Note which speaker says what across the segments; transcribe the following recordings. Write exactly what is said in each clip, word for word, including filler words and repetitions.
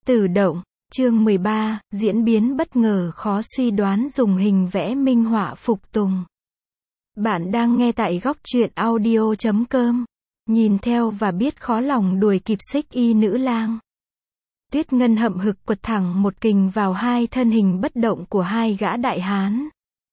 Speaker 1: Tử động, chương mười ba, diễn biến bất ngờ khó suy đoán dùng hình vẽ minh họa phục tùng. Bạn đang nghe tại góc truyện audio chấm com. Nhìn theo và biết khó lòng đuổi kịp Xích Y nữ lang. Tuyết Ngân hậm hực quật thẳng một kình vào hai thân hình bất động của hai gã đại hán.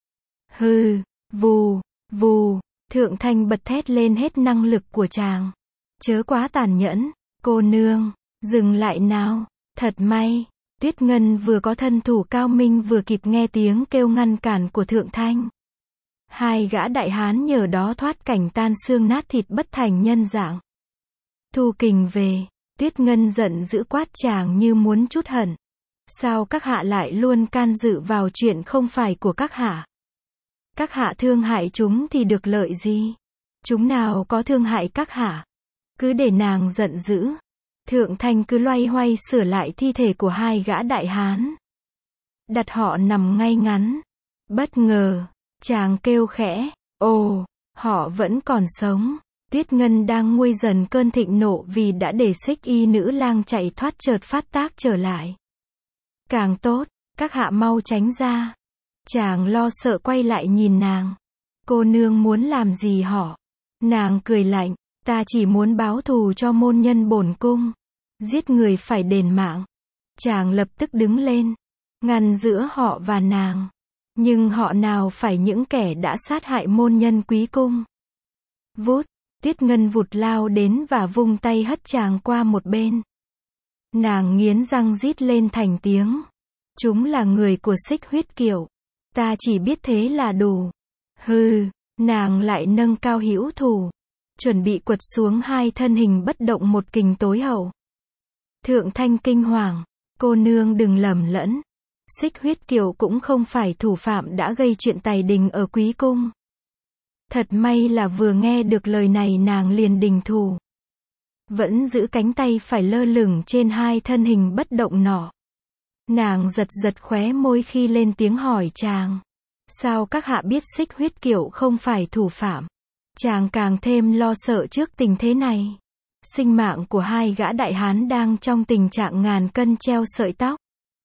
Speaker 1: Hừ, vù, vù, Thượng Thanh bật thét lên hết năng lực của chàng. Chớ quá tàn nhẫn, cô nương, dừng lại nào, thật may. Tuyết Ngân vừa có thân thủ cao minh vừa kịp nghe tiếng kêu ngăn cản của Thượng Thanh. Hai gã đại hán nhờ đó thoát cảnh tan xương nát thịt bất thành nhân dạng. Thu kình về, Tuyết Ngân giận dữ quát chàng như muốn trút hận. Sao các hạ lại luôn can dự vào chuyện không phải của các hạ? Các hạ thương hại chúng thì được lợi gì? Chúng nào có thương hại các hạ? Cứ để nàng giận dữ. Thượng Thanh cứ loay hoay sửa lại thi thể của hai gã đại hán. Đặt họ nằm ngay ngắn. Bất ngờ, chàng kêu khẽ, ồ, họ vẫn còn sống. Tuyết Ngân đang nguôi dần cơn thịnh nộ vì đã để Xích Y nữ lang chạy thoát chợt phát tác trở lại. Càng tốt, các hạ mau tránh ra. Chàng lo sợ quay lại nhìn nàng. Cô nương muốn làm gì họ? Nàng cười lạnh, ta chỉ muốn báo thù cho môn nhân bổn cung. Giết người phải đền mạng. Chàng lập tức đứng lên, ngăn giữa họ và nàng. Nhưng họ nào phải những kẻ đã sát hại môn nhân quý cung. Vút, Tuyết Ngân vụt lao đến và vung tay hất chàng qua một bên. Nàng nghiến răng rít lên thành tiếng. Chúng là người của Xích Huyết Kiều. Ta chỉ biết thế là đủ. Hừ, nàng lại nâng cao hữu thủ. Chuẩn bị quật xuống hai thân hình bất động một kình tối hậu. Thượng Thanh kinh hoàng. Cô nương đừng lầm lẫn. Xích Huyết Kiều cũng không phải thủ phạm đã gây chuyện tày đình ở quý cung. Thật may là vừa nghe được lời này nàng liền đình thủ. Vẫn giữ cánh tay phải lơ lửng trên hai thân hình bất động nọ. Nàng giật giật khóe môi khi lên tiếng hỏi chàng. Sao các hạ biết Xích Huyết Kiều không phải thủ phạm? Chàng càng thêm lo sợ trước tình thế này. Sinh mạng của hai gã đại hán đang trong tình trạng ngàn cân treo sợi tóc.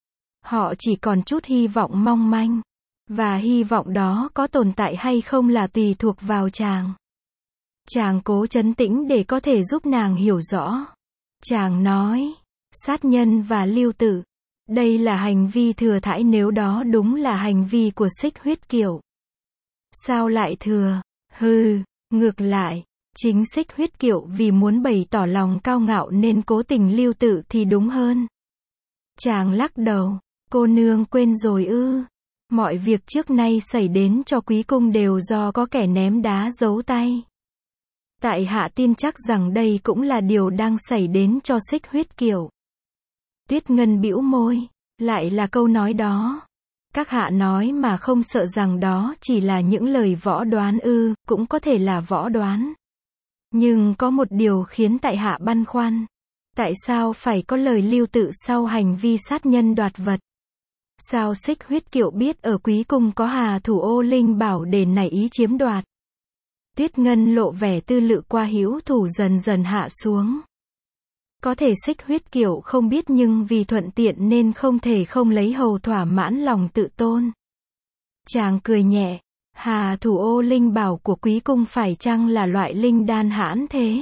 Speaker 1: Họ chỉ còn chút hy vọng mong manh. Và hy vọng đó có tồn tại hay không là tùy thuộc vào chàng. Chàng cố trấn tĩnh để có thể giúp nàng hiểu rõ. Chàng nói, sát nhân và lưu tử. Đây là hành vi thừa thãi nếu đó đúng là hành vi của Xích Huyết Kiều. Sao lại thừa? Hừ, ngược lại, chính Xích Huyết Kiều vì muốn bày tỏ lòng cao ngạo nên cố tình lưu tử thì đúng hơn. Chàng lắc đầu, cô nương quên rồi ư? Mọi việc trước nay xảy đến cho quý cung đều do có kẻ ném đá giấu tay. Tại hạ tin chắc rằng đây cũng là điều đang xảy đến cho Xích Huyết Kiều. Tuyết Ngân bĩu môi, lại là câu nói đó. Các hạ nói mà không sợ rằng đó chỉ là những lời võ đoán ư, cũng có thể là võ đoán. Nhưng có một điều khiến tại hạ băn khoăn. Tại sao phải có lời lưu tự sau hành vi sát nhân đoạt vật? Sao Xích Huyết Kiều biết ở quý cung có hà thủ ô linh bảo để nảy ý chiếm đoạt? Tuyết Ngân lộ vẻ tư lự qua hữu thủ dần dần hạ xuống. Có thể Xích Huyết Kiều không biết nhưng vì thuận tiện nên không thể không lấy hầu thỏa mãn lòng tự tôn. Chàng cười nhẹ, hà thủ ô linh bảo của quý cung phải chăng là loại linh đan hãn thế?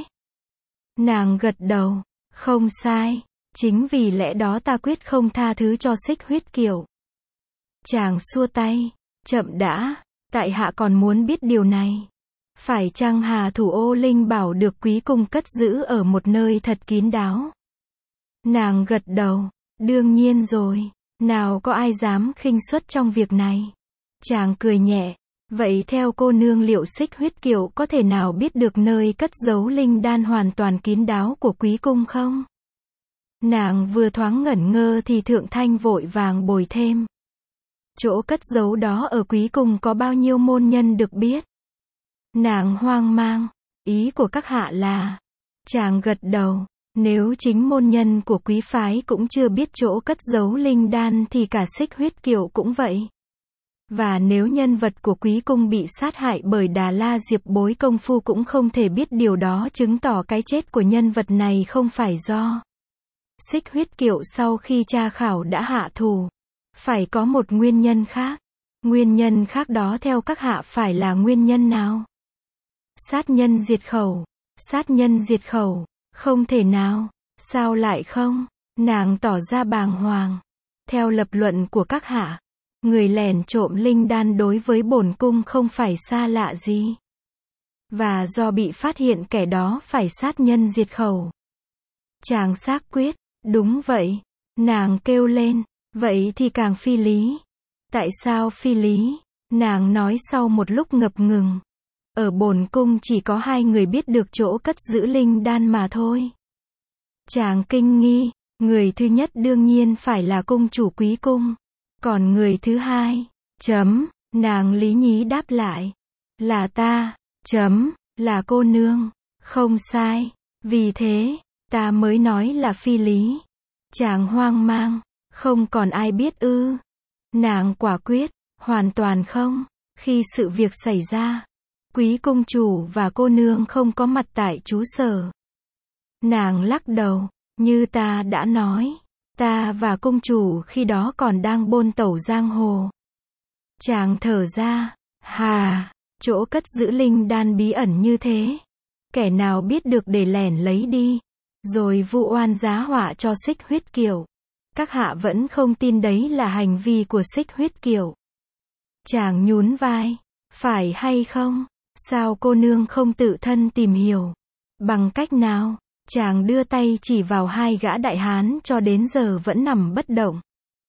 Speaker 1: Nàng gật đầu, không sai, chính vì lẽ đó ta quyết không tha thứ cho Xích Huyết Kiều. Chàng xua tay, chậm đã, tại hạ còn muốn biết điều này. Phải chăng hà thủ ô linh bảo được quý cung cất giữ ở một nơi thật kín đáo? Nàng gật đầu, đương nhiên rồi, nào có ai dám khinh suất trong việc này. Chàng cười nhẹ, vậy theo cô nương liệu Xích Huyết Kiều có thể nào biết được nơi cất giấu linh đan hoàn toàn kín đáo của quý cung không? Nàng vừa thoáng ngẩn ngơ thì Thượng Thanh vội vàng bồi thêm. Chỗ cất giấu đó ở quý cung có bao nhiêu môn nhân được biết? Nàng hoang mang, ý của các hạ là... Chàng gật đầu, nếu chính môn nhân của quý phái cũng chưa biết chỗ cất giấu linh đan thì cả Xích Huyết Kiều cũng vậy. Và nếu nhân vật của quý cung bị sát hại bởi Đà La Diệp Bối công phu cũng không thể biết điều đó chứng tỏ cái chết của nhân vật này không phải do Xích Huyết Kiệu sau khi tra khảo đã hạ thủ. Phải có một nguyên nhân khác. Nguyên nhân khác đó theo các hạ phải là nguyên nhân nào? Sát nhân diệt khẩu. Sát nhân diệt khẩu. Không thể nào. Sao lại không? Nàng tỏ ra bàng hoàng. Theo lập luận của các hạ, người lẻn trộm linh đan đối với bổn cung không phải xa lạ gì. Và do bị phát hiện kẻ đó phải sát nhân diệt khẩu. Chàng xác quyết, đúng vậy. Nàng kêu lên, vậy thì càng phi lý. Tại sao phi lý? Nàng nói sau một lúc ngập ngừng. Ở bổn cung chỉ có hai người biết được chỗ cất giữ linh đan mà thôi. Chàng kinh nghi, người thứ nhất đương nhiên phải là cung chủ Quý cung. Còn người thứ hai, chấm, nàng lý nhí đáp lại. Là ta, chấm, là cô nương. Không sai. Vì thế, ta mới nói là phi lý. Chàng hoang mang, không còn ai biết ư? Nàng quả quyết, hoàn toàn không. Khi sự việc xảy ra, Quý công chủ và cô nương không có mặt tại trú sở. Nàng lắc đầu, như ta đã nói, ta và công chủ khi đó còn đang bôn tẩu giang hồ. Chàng thở ra, hà, chỗ cất giữ linh đan bí ẩn như thế. Kẻ nào biết được để lẻn lấy đi, rồi vu oan giá họa cho Xích Huyết Kiệu. Các hạ vẫn không tin đấy là hành vi của Xích Huyết Kiệu. Chàng nhún vai, phải hay không? Sao cô nương không tự thân tìm hiểu? Bằng cách nào? Chàng đưa tay chỉ vào hai gã đại hán cho đến giờ vẫn nằm bất động.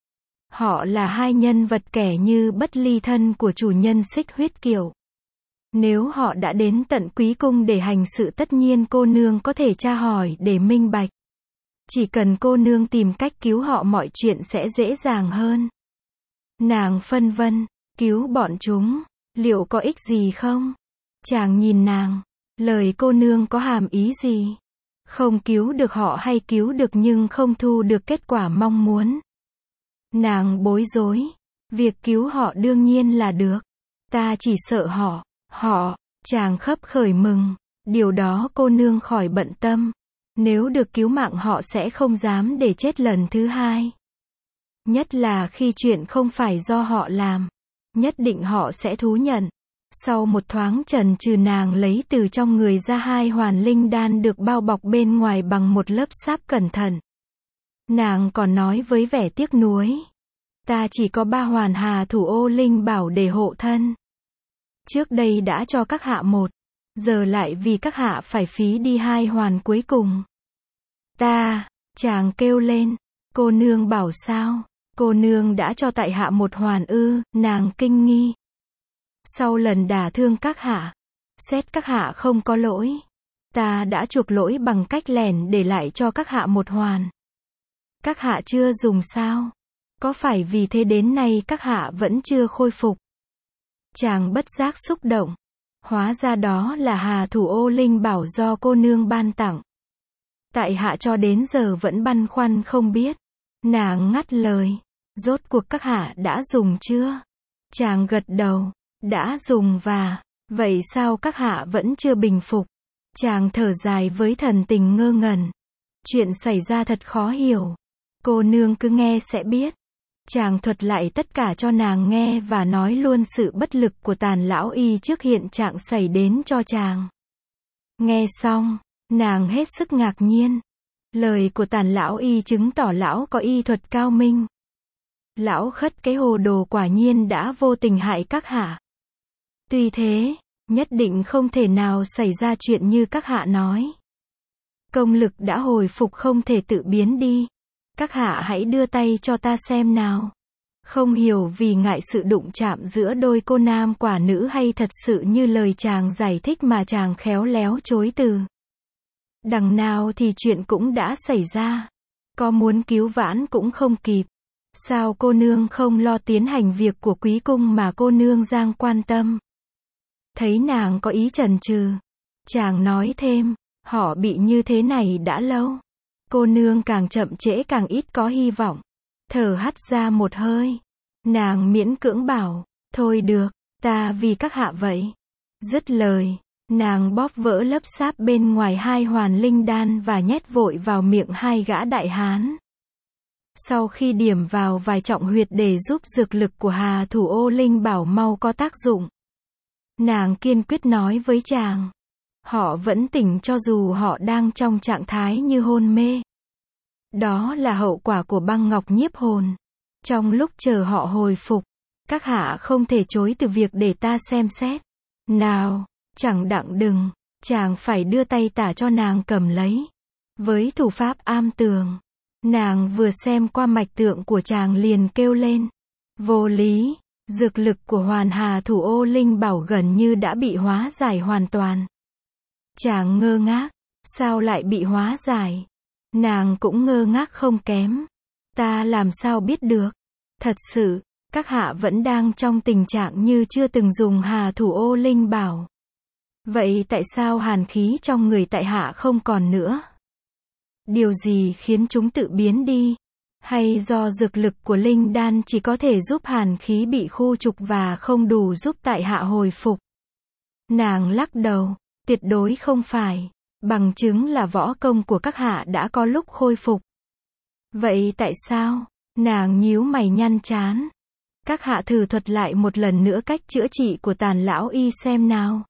Speaker 1: Họ là hai nhân vật kẻ như bất ly thân của chủ nhân Xích Huyết Kiệu. Nếu họ đã đến tận Quý cung để hành sự tất nhiên cô nương có thể tra hỏi để minh bạch. Chỉ cần cô nương tìm cách cứu họ mọi chuyện sẽ dễ dàng hơn. Nàng phân vân, cứu bọn chúng, liệu có ích gì không? Chàng nhìn nàng, lời cô nương có hàm ý gì? Không cứu được họ hay cứu được nhưng không thu được kết quả mong muốn. Nàng bối rối, việc cứu họ đương nhiên là được. Ta chỉ sợ họ, họ, chàng khấp khởi mừng, điều đó cô nương khỏi bận tâm. Nếu được cứu mạng họ sẽ không dám để chết lần thứ hai. Nhất là khi chuyện không phải do họ làm. Nhất định họ sẽ thú nhận. Sau một thoáng chần chừ nàng lấy từ trong người ra hai hoàn linh đan được bao bọc bên ngoài bằng một lớp sáp cẩn thận. Nàng còn nói với vẻ tiếc nuối. Ta chỉ có ba hoàn hà thủ ô linh bảo để hộ thân. Trước đây đã cho các hạ một. Giờ lại vì các hạ phải phí đi hai hoàn cuối cùng. Ta, chàng kêu lên. Cô nương bảo sao? Cô nương đã cho tại hạ một hoàn ư? Nàng kinh nghi. Sau lần đả thương các hạ, xét các hạ không có lỗi. Ta đã chuộc lỗi bằng cách lẻn để lại cho các hạ một hoàn. Các hạ chưa dùng sao? Có phải vì thế đến nay các hạ vẫn chưa khôi phục? Chàng bất giác xúc động. Hóa ra đó là hà thủ ô linh bảo do cô nương ban tặng. Tại hạ cho đến giờ vẫn băn khoăn không biết. Nàng ngắt lời. Rốt cuộc các hạ đã dùng chưa? Chàng gật đầu. Đã dùng và, vậy sao các hạ vẫn chưa bình phục? Chàng thở dài với thần tình ngơ ngẩn. Chuyện xảy ra thật khó hiểu. Cô nương cứ nghe sẽ biết. Chàng thuật lại tất cả cho nàng nghe và nói luôn sự bất lực của Tàn lão y trước hiện trạng xảy đến cho chàng. Nghe xong, nàng hết sức ngạc nhiên. Lời của Tàn lão y chứng tỏ lão có y thuật cao minh. Lão khất cái hồ đồ quả nhiên đã vô tình hại các hạ. Tuy thế, nhất định không thể nào xảy ra chuyện như các hạ nói. Công lực đã hồi phục không thể tự biến đi. Các hạ hãy đưa tay cho ta xem nào. Không hiểu vì ngại sự đụng chạm giữa đôi cô nam quả nữ hay thật sự như lời chàng giải thích mà chàng khéo léo chối từ. Đằng nào thì chuyện cũng đã xảy ra. Có muốn cứu vãn cũng không kịp. Sao cô nương không lo tiến hành việc của Quý cung mà cô nương giang quan tâm? Thấy nàng có ý chần chừ, chàng nói thêm, họ bị như thế này đã lâu. Cô nương càng chậm trễ càng ít có hy vọng. Thở hắt ra một hơi. Nàng miễn cưỡng bảo, thôi được, ta vì các hạ vậy. Dứt lời, Nàng bóp vỡ lớp sáp bên ngoài hai hoàn linh đan và nhét vội vào miệng hai gã đại hán. Sau khi điểm vào vài trọng huyệt để giúp dược lực của Hà Thủ Ô Linh Bảo mau có tác dụng, nàng kiên quyết nói với chàng, họ vẫn tỉnh cho dù họ đang trong trạng thái như hôn mê. Đó là hậu quả của băng ngọc nhiếp hồn. Trong lúc chờ họ hồi phục, các hạ không thể chối từ việc để ta xem xét. Nào, chẳng đặng đừng, chàng phải đưa tay tả cho nàng cầm lấy. Với thủ pháp am tường, nàng vừa xem qua mạch tượng của chàng liền kêu lên. Vô lý, dược lực của Hoàn Hà Thủ Ô Linh Bảo gần như đã bị hóa giải hoàn toàn. Chàng ngơ ngác, sao lại bị hóa giải? Nàng cũng ngơ ngác không kém. Ta làm sao biết được? Thật sự, các hạ vẫn đang trong tình trạng như chưa từng dùng Hà Thủ Ô Linh Bảo. Vậy tại sao hàn khí trong người tại hạ không còn nữa? Điều gì khiến chúng tự biến đi? Hay do dược lực của linh đan chỉ có thể giúp hàn khí bị khu trục và không đủ giúp tại hạ hồi phục? Nàng lắc đầu, tuyệt đối không phải. Bằng chứng là võ công của các hạ đã có lúc khôi phục. Vậy tại sao? Nàng nhíu mày nhăn trán. Các hạ thử thuật lại một lần nữa cách chữa trị của Tàn lão y xem nào.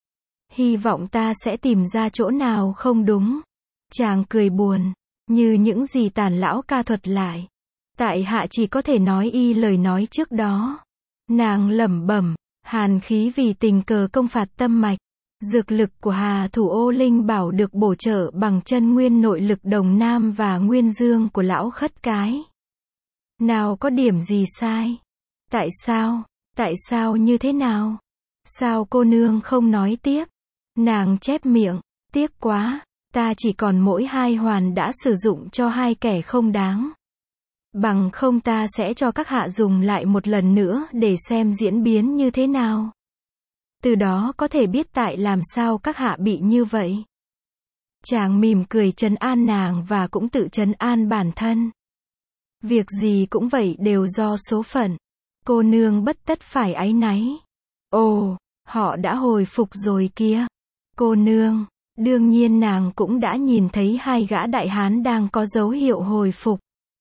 Speaker 1: Hy vọng ta sẽ tìm ra chỗ nào không đúng. Chàng cười buồn, như những gì Tàn lão ca thuật lại. Tại hạ chỉ có thể nói y lời nói trước đó. Nàng lẩm bẩm, hàn khí vì tình cờ công phạt tâm mạch. Dược lực của Hà Thủ Ô Linh Bảo được bổ trợ bằng chân nguyên nội lực Đồng Nam và Nguyên Dương của lão khất cái. Nào có điểm gì sai? Tại sao? Tại sao như thế nào? Sao cô nương không nói tiếp? Nàng chép miệng, tiếc quá, ta chỉ còn mỗi hai hoàn đã sử dụng cho hai kẻ không đáng. Bằng không ta sẽ cho các hạ dùng lại một lần nữa để xem diễn biến như thế nào. Từ đó có thể biết tại làm sao các hạ bị như vậy. Chàng mỉm cười trấn an nàng và cũng tự trấn an bản thân. Việc gì cũng vậy đều do số phận. Cô nương bất tất phải áy náy. Ồ, họ đã hồi phục rồi kia. Cô nương, đương nhiên nàng cũng đã nhìn thấy hai gã đại hán đang có dấu hiệu hồi phục.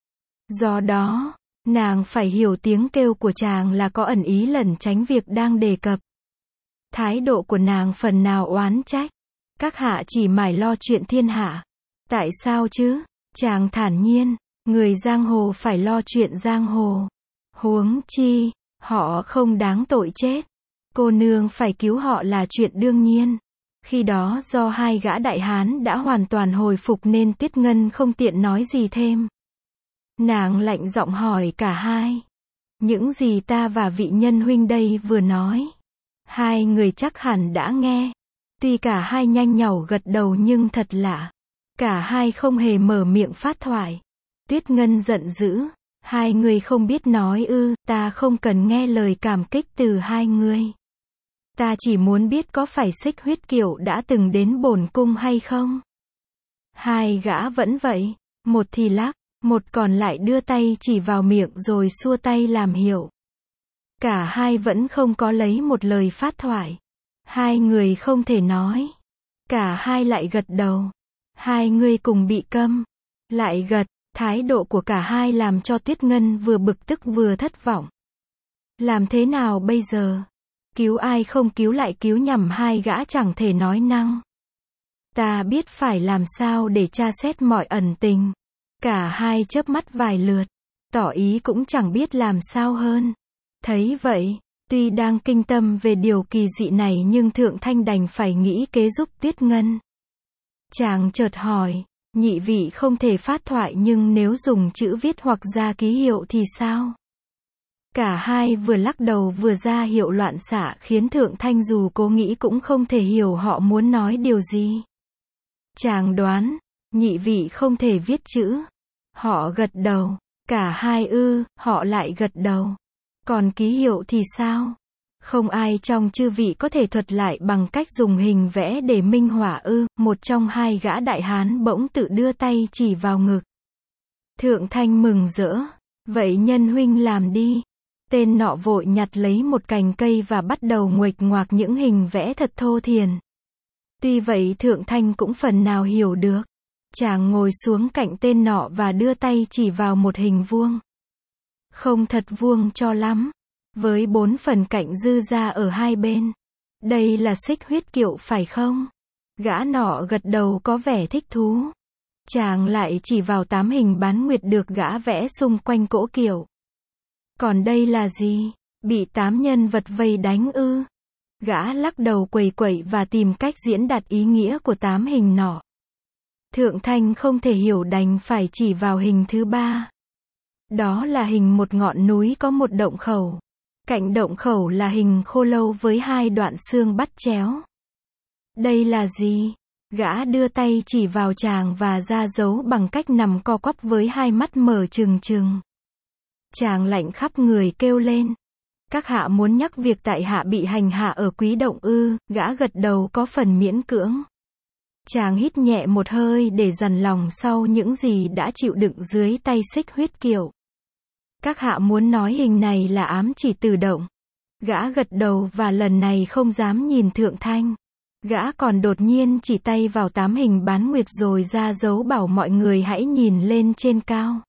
Speaker 1: Do đó, nàng phải hiểu tiếng kêu của chàng là có ẩn ý lẩn tránh việc đang đề cập. Thái độ của nàng phần nào oán trách. Các hạ chỉ mải lo chuyện thiên hạ. Tại sao chứ? Chàng thản nhiên, người giang hồ phải lo chuyện giang hồ. Huống chi, họ không đáng tội chết. Cô nương phải cứu họ là chuyện đương nhiên. Khi đó do hai gã đại hán đã hoàn toàn hồi phục nên Tuyết Ngân không tiện nói gì thêm. Nàng lạnh giọng hỏi cả hai. Những gì ta và vị nhân huynh đây vừa nói. Hai người chắc hẳn đã nghe. Tuy cả hai nhanh nhảu gật đầu nhưng thật lạ. Cả hai không hề mở miệng phát thoại. Tuyết Ngân giận dữ. Hai người không biết nói ư, ta không cần nghe lời cảm kích từ hai người. Ta chỉ muốn biết có phải Xích Huyết Kiều đã từng đến bổn cung hay không? Hai gã vẫn vậy. Một thì lắc, một còn lại đưa tay chỉ vào miệng rồi xua tay làm hiệu. Cả hai vẫn không có lấy một lời phát thoại. Hai người không thể nói. Cả hai lại gật đầu. Hai người cùng bị câm. Lại gật, thái độ của cả hai làm cho Tuyết Ngân vừa bực tức vừa thất vọng. Làm thế nào bây giờ? Cứu ai không cứu lại cứu nhầm hai gã chẳng thể nói năng. Ta biết phải làm sao để tra xét mọi ẩn tình. Cả hai chớp mắt vài lượt. Tỏ ý cũng chẳng biết làm sao hơn. Thấy vậy, tuy đang kinh tâm về điều kỳ dị này nhưng Thượng Thanh đành phải nghĩ kế giúp Tuyết Ngân. Chàng chợt hỏi, nhị vị không thể phát thoại nhưng nếu dùng chữ viết hoặc ra ký hiệu thì sao? Cả hai vừa lắc đầu vừa ra hiệu loạn xạ khiến Thượng Thanh dù cố nghĩ cũng không thể hiểu họ muốn nói điều gì. Chàng đoán, nhị vị không thể viết chữ. Họ gật đầu. Cả hai ư, họ lại gật đầu. Còn ký hiệu thì sao? Không ai trong chư vị có thể thuật lại bằng cách dùng hình vẽ để minh họa ư? Một trong hai gã đại hán bỗng tự đưa tay chỉ vào ngực. Thượng Thanh mừng rỡ. Vậy nhân huynh làm đi. Tên nọ vội nhặt lấy một cành cây và bắt đầu nguệch ngoạc những hình vẽ thật thô thiển. Tuy vậy Thượng Thanh cũng phần nào hiểu được. Chàng ngồi xuống cạnh tên nọ và đưa tay chỉ vào một hình vuông. Không thật vuông cho lắm. Với bốn phần cạnh dư ra ở hai bên. Đây là xích huyết kiệu phải không? Gã nọ gật đầu có vẻ thích thú. Chàng lại chỉ vào tám hình bán nguyệt được gã vẽ xung quanh cỗ kiệu. Còn đây là gì? Bị tám nhân vật vây đánh ư? Gã lắc đầu quẩy quẩy và tìm cách diễn đạt ý nghĩa của tám hình nọ. Thượng Thanh không thể hiểu đành phải chỉ vào hình thứ ba. Đó là hình một ngọn núi có một động khẩu. Cạnh động khẩu là hình khô lâu với hai đoạn xương bắt chéo. Đây là gì? Gã đưa tay chỉ vào chàng và ra dấu bằng cách nằm co quắp với hai mắt mở trừng trừng. Chàng lạnh khắp người kêu lên. Các hạ muốn nhắc việc tại hạ bị hành hạ ở Quý Động ư? Gã gật đầu có phần miễn cưỡng. Chàng hít nhẹ một hơi để dằn lòng sau những gì đã chịu đựng dưới tay xích huyết kiệu. Các hạ muốn nói hình này là ám chỉ Tử Động. Gã gật đầu và lần này không dám nhìn Thượng Thanh. Gã còn đột nhiên chỉ tay vào tám hình bán nguyệt rồi ra dấu bảo mọi người hãy nhìn lên trên cao.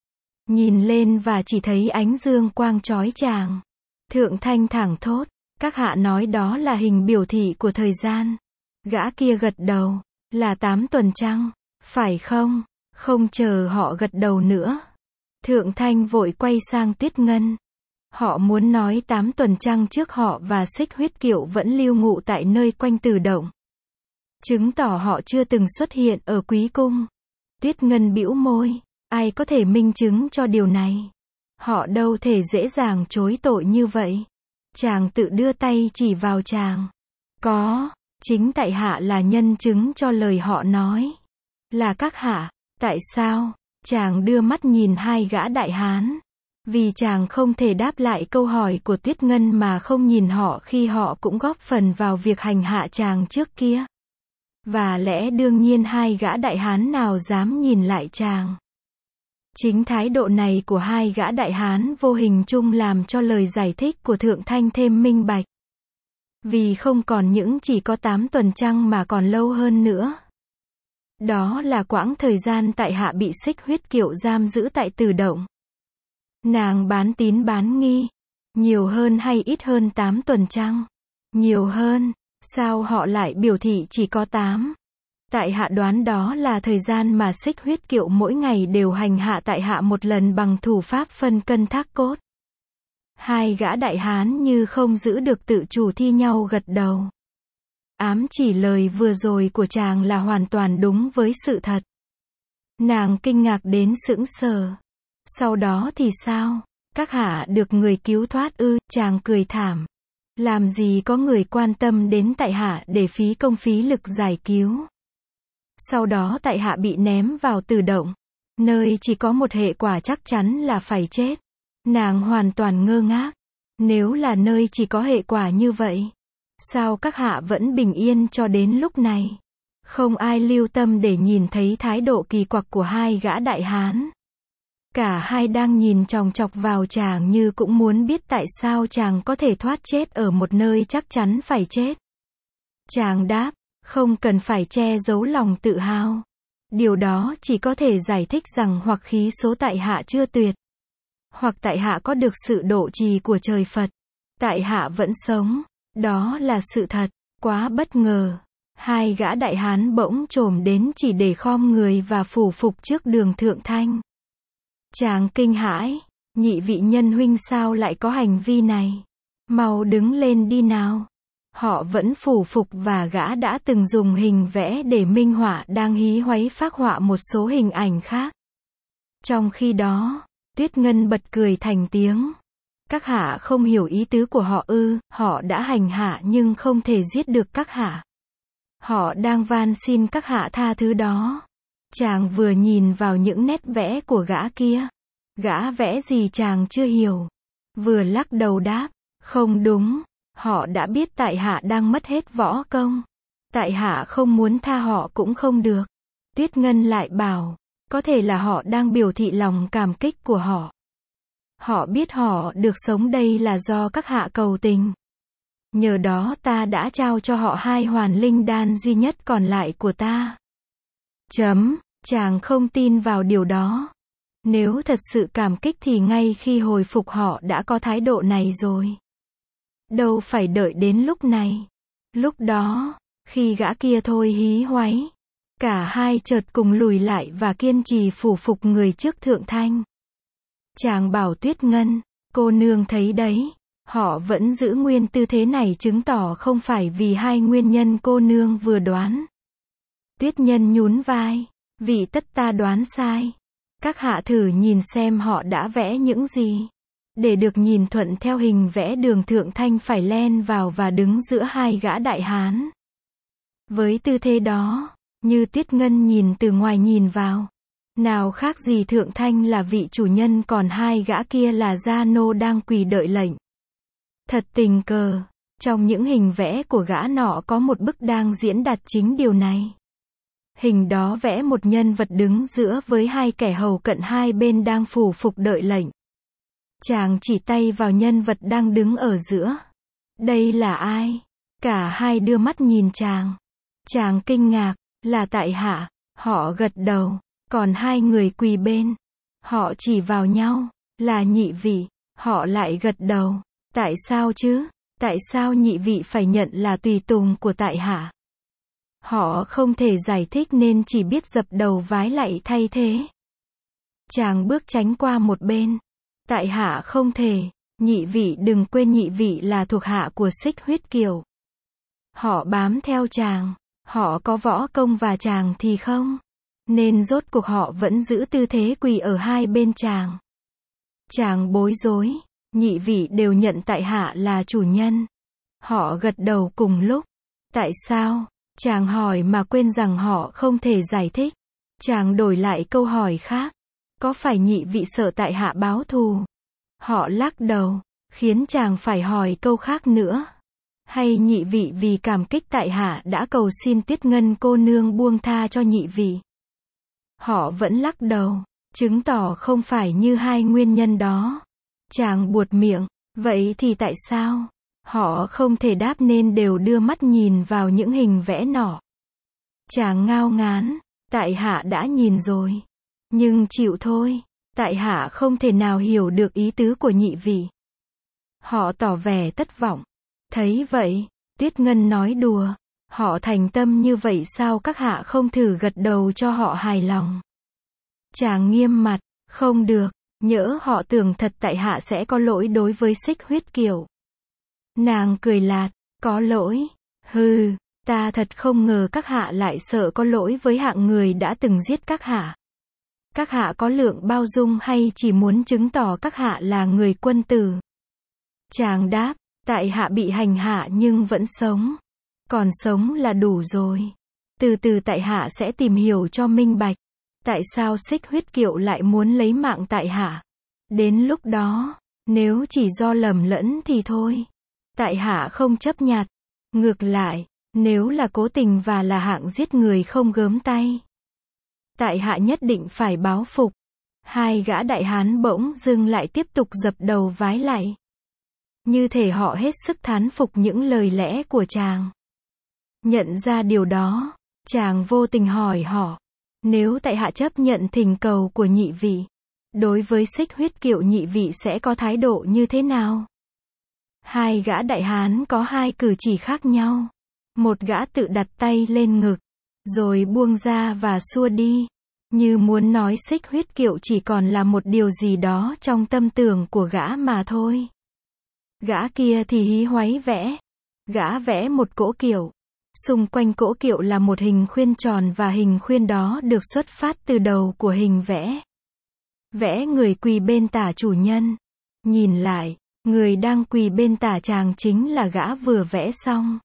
Speaker 1: Nhìn lên và chỉ thấy ánh dương quang chói chang. Thượng Thanh thẳng thốt, các hạ nói đó là hình biểu thị của thời gian. Gã kia gật đầu, là tám tuần trăng, phải không? Không chờ họ gật đầu nữa. Thượng Thanh vội quay sang Tuyết Ngân. Họ muốn nói tám tuần trăng trước họ và xích huyết kiệu vẫn lưu ngụ tại nơi quanh Tử Động. Chứng tỏ họ chưa từng xuất hiện ở Quý Cung. Tuyết Ngân bĩu môi, ai có thể minh chứng cho điều này? Họ đâu thể dễ dàng chối tội như vậy. Chàng tự đưa tay chỉ vào chàng. Có, chính tại hạ là nhân chứng cho lời họ nói. Là các hạ, tại sao? Chàng đưa mắt nhìn hai gã đại hán. Vì chàng không thể đáp lại câu hỏi của Tuyết Ngân mà không nhìn họ khi họ cũng góp phần vào việc hành hạ chàng trước kia. Và lẽ đương nhiên hai gã đại hán nào dám nhìn lại chàng. Chính thái độ này của hai gã đại hán vô hình chung làm cho lời giải thích của Thượng Thanh thêm minh bạch. Vì không còn những chỉ có tám tuần trăng mà còn lâu hơn nữa. Đó là quãng thời gian tại hạ bị xích huyết kiệu giam giữ tại Tử Động. Nàng bán tín bán nghi. Nhiều hơn hay ít hơn tám tuần trăng? Nhiều hơn. Sao họ lại biểu thị chỉ có tám? Tại hạ đoán đó là thời gian mà xích huyết kiệu mỗi ngày đều hành hạ tại hạ một lần bằng thủ pháp phân cân thác cốt. Hai gã đại hán như không giữ được tự chủ thi nhau gật đầu. Ám chỉ lời vừa rồi của chàng là hoàn toàn đúng với sự thật. Nàng kinh ngạc đến sững sờ. Sau đó thì sao? Các hạ được người cứu thoát ư? Chàng cười thảm. Làm gì có người quan tâm đến tại hạ để phí công phí lực giải cứu. Sau đó tại hạ bị ném vào Tử Động, nơi chỉ có một hệ quả chắc chắn là phải chết. Nàng hoàn toàn ngơ ngác. Nếu là nơi chỉ có hệ quả như vậy, sao các hạ vẫn bình yên cho đến lúc này? Không ai lưu tâm để nhìn thấy thái độ kỳ quặc của hai gã đại hán. Cả hai đang nhìn chòng chọc vào chàng như cũng muốn biết tại sao chàng có thể thoát chết ở một nơi chắc chắn phải chết. Chàng đáp, không cần phải che giấu lòng tự hào. Điều đó chỉ có thể giải thích rằng hoặc khí số tại hạ chưa tuyệt, hoặc tại hạ có được sự độ trì của trời Phật. Tại hạ vẫn sống. Đó là sự thật. Quá bất ngờ. Hai gã đại hán bỗng trồm đến chỉ để khom người và phủ phục trước Đường Thượng Thanh. Chàng kinh hãi. Nhị vị nhân huynh sao lại có hành vi này? Mau đứng lên đi nào. Họ vẫn phủ phục và gã đã từng dùng hình vẽ để minh họa đang hí hoáy phác họa một số hình ảnh khác. Trong khi đó, Tuyết Ngân bật cười thành tiếng. Các hạ không hiểu ý tứ của họ ư? Họ đã hành hạ nhưng không thể giết được các hạ. Họ đang van xin các hạ tha thứ đó. Chàng vừa nhìn vào những nét vẽ của gã kia. Gã vẽ gì chàng chưa hiểu. Vừa lắc đầu đáp, không đúng. Họ đã biết tại hạ đang mất hết võ công. Tại hạ không muốn tha họ cũng không được. Tuyết Ngân lại bảo, có thể là họ đang biểu thị lòng cảm kích của họ. Họ biết họ được sống đây là do các hạ cầu tình. Nhờ đó ta đã trao cho họ hai hoàn linh đan duy nhất còn lại của ta. Chấm, chàng không tin vào điều đó. Nếu thật sự cảm kích thì ngay khi hồi phục họ đã có thái độ này rồi. Đâu phải đợi đến lúc này. Lúc đó, khi gã kia thôi hí hoáy, cả hai chợt cùng lùi lại và kiên trì phủ phục người trước Thượng Thanh. Chàng bảo Tuyết Ngân, cô nương thấy đấy, họ vẫn giữ nguyên tư thế này chứng tỏ không phải vì hai nguyên nhân cô nương vừa đoán. Tuyết Nhân nhún vai, vì tất ta đoán sai. Các hạ thử nhìn xem họ đã vẽ những gì. Để được nhìn thuận theo hình vẽ, Đường Thượng Thanh phải len vào và đứng giữa hai gã đại hán. Với tư thế đó, như Tuyết Ngân nhìn từ ngoài nhìn vào, nào khác gì Thượng Thanh là vị chủ nhân, còn hai gã kia là gia nô đang quỳ đợi lệnh. Thật tình cờ, trong những hình vẽ của gã nọ có một bức đang diễn đạt chính điều này. Hình đó vẽ một nhân vật đứng giữa với hai kẻ hầu cận hai bên đang phủ phục đợi lệnh. Chàng chỉ tay vào nhân vật đang đứng ở giữa. Đây là ai? Cả hai đưa mắt nhìn chàng. Chàng kinh ngạc, là tại hạ. Họ gật đầu. Còn hai người quỳ bên, họ chỉ vào nhau, là nhị vị. Họ lại gật đầu. Tại sao chứ? Tại sao nhị vị phải nhận là tùy tùng của tại hạ? Họ không thể giải thích nên chỉ biết dập đầu vái lạy thay thế. Chàng bước tránh qua một bên. Tại hạ không thể, nhị vị đừng quên nhị vị là thuộc hạ của Xích Huyết Kiều. Họ bám theo chàng, họ có võ công và chàng thì không. Nên rốt cuộc họ vẫn giữ tư thế quỳ ở hai bên chàng. Chàng bối rối, nhị vị đều nhận tại hạ là chủ nhân. Họ gật đầu cùng lúc. Tại sao? Chàng hỏi mà quên rằng họ không thể giải thích. Chàng đổi lại câu hỏi khác. Có phải nhị vị sợ tại hạ báo thù? Họ lắc đầu, khiến chàng phải hỏi câu khác nữa. Hay nhị vị vì cảm kích tại hạ đã cầu xin Tuyết Ngân cô nương buông tha cho nhị vị? Họ vẫn lắc đầu, chứng tỏ không phải như hai nguyên nhân đó. Chàng buột miệng, vậy thì tại sao? Họ không thể đáp nên đều đưa mắt nhìn vào những hình vẽ nọ. Chàng ngao ngán, tại hạ đã nhìn rồi. Nhưng chịu thôi, tại hạ không thể nào hiểu được ý tứ của nhị vị. Họ tỏ vẻ thất vọng. Thấy vậy, Tuyết Ngân nói đùa, họ thành tâm như vậy sao các hạ không thử gật đầu cho họ hài lòng? Chàng nghiêm mặt, không được, nhỡ họ tưởng thật tại hạ sẽ có lỗi đối với Xích Huyết Kiều. Nàng cười lạt, có lỗi? Hừ, ta thật không ngờ các hạ lại sợ có lỗi với hạng người đã từng giết các hạ. Các hạ có lượng bao dung hay chỉ muốn chứng tỏ các hạ là người quân tử? Chàng đáp, tại hạ bị hành hạ nhưng vẫn sống. Còn sống là đủ rồi. Từ từ tại hạ sẽ tìm hiểu cho minh bạch. Tại sao Xích Huyết Kiều lại muốn lấy mạng tại hạ? Đến lúc đó, nếu chỉ do lầm lẫn thì thôi. Tại hạ không chấp nhặt. Ngược lại, nếu là cố tình và là hạng giết người không gớm tay, tại hạ nhất định phải báo phục. Hai gã đại hán bỗng dưng lại tiếp tục dập đầu vái lạy. Như thể họ hết sức thán phục những lời lẽ của chàng. Nhận ra điều đó, chàng vô tình hỏi họ. Nếu tại hạ chấp nhận thỉnh cầu của nhị vị, đối với Xích Huyết Kiều nhị vị sẽ có thái độ như thế nào? Hai gã đại hán có hai cử chỉ khác nhau. Một gã tự đặt tay lên ngực, rồi buông ra và xua đi. Như muốn nói Xích Huyết Kiều chỉ còn là một điều gì đó trong tâm tưởng của gã mà thôi. Gã kia thì hí hoáy vẽ. Gã vẽ một cỗ kiệu. Xung quanh cỗ kiệu là một hình khuyên tròn và hình khuyên đó được xuất phát từ đầu của hình vẽ. Vẽ người quỳ bên tả chủ nhân. Nhìn lại, người đang quỳ bên tả chàng chính là gã vừa vẽ xong.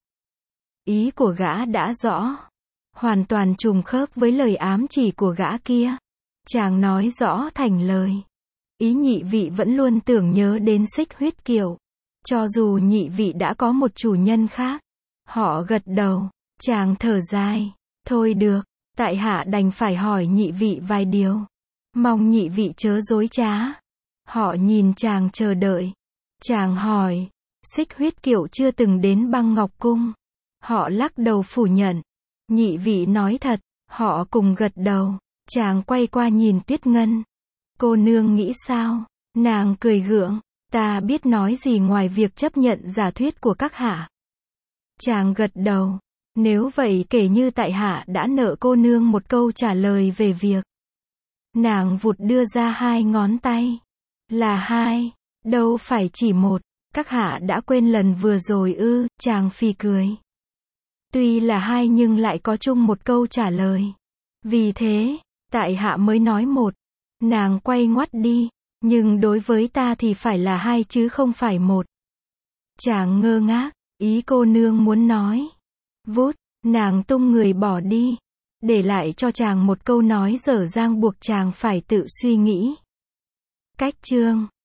Speaker 1: Ý của gã đã rõ. Hoàn toàn trùng khớp với lời ám chỉ của gã kia. Chàng nói rõ thành lời. Ý nhị vị vẫn luôn tưởng nhớ đến Xích Huyết Kiều. Cho dù nhị vị đã có một chủ nhân khác. Họ gật đầu. Chàng thở dài. Thôi được, tại hạ đành phải hỏi nhị vị vài điều. Mong nhị vị chớ dối trá. Họ nhìn chàng chờ đợi. Chàng hỏi, Xích Huyết Kiệu chưa từng đến Băng Ngọc Cung. Họ lắc đầu phủ nhận. Nhị vị nói thật. Họ cùng gật đầu. Chàng quay qua nhìn Tuyết Ngân. Cô nương nghĩ sao? Nàng cười gượng. Ta biết nói gì ngoài việc chấp nhận giả thuyết của các hạ. Chàng gật đầu. Nếu vậy kể như tại hạ đã nợ cô nương một câu trả lời về việc. Nàng vụt đưa ra hai ngón tay. Là hai. Đâu phải chỉ một. Các hạ đã quên lần vừa rồi ư? Chàng phì cười. Tuy là hai nhưng lại có chung một câu trả lời. Vì thế, tại hạ mới nói một. Nàng quay ngoắt đi. Nhưng đối với ta thì phải là hai chứ không phải một. Chàng ngơ ngác. Ý cô nương muốn nói. Vút, nàng tung người bỏ đi. Để lại cho chàng một câu nói dở dang buộc chàng phải tự suy nghĩ. Cách chương